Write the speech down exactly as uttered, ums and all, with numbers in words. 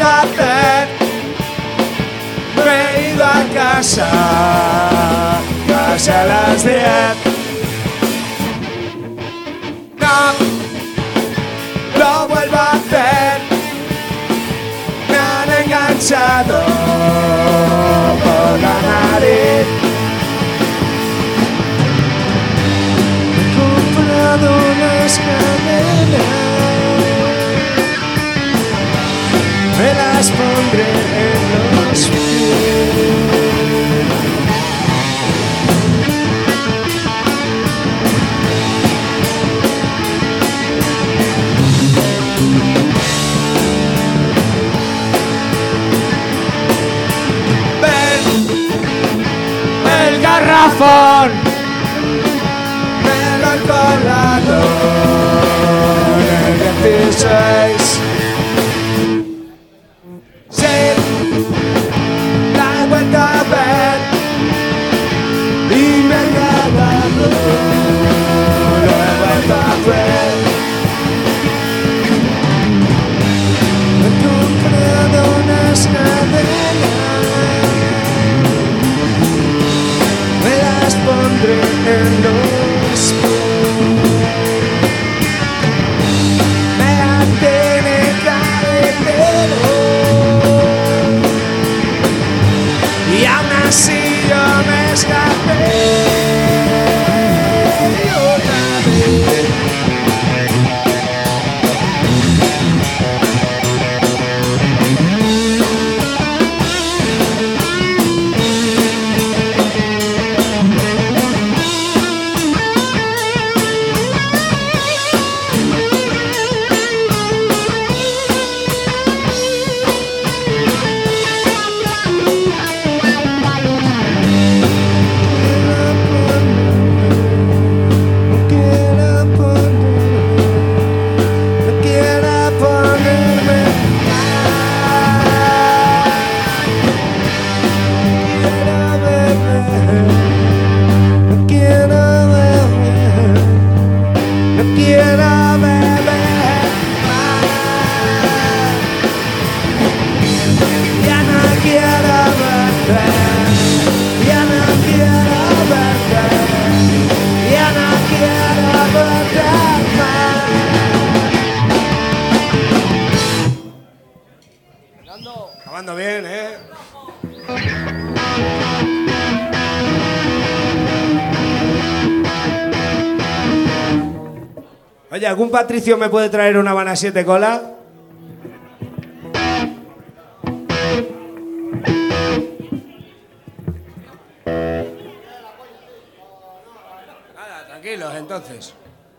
vuelvo a hacer. Me he ido a casa, casi a las diez. No, lo vuelvo a hacer. Me han enganchado por la nariz. He comprado unas cadenas, me las pondré en los pies. El garrafón me lo he colado en el dieciséis. Sí, la he vuelto a ver y me he grabado, lo he vuelto a ver. He comprado unas cadenas, me las pondré en los pies. Me la tiene carretero y aún así yo me escapé otra vez. Acabando bien, ¿eh? Oye, ¿algún patricio me puede traer una Habana siete cola? Nada, tranquilos entonces.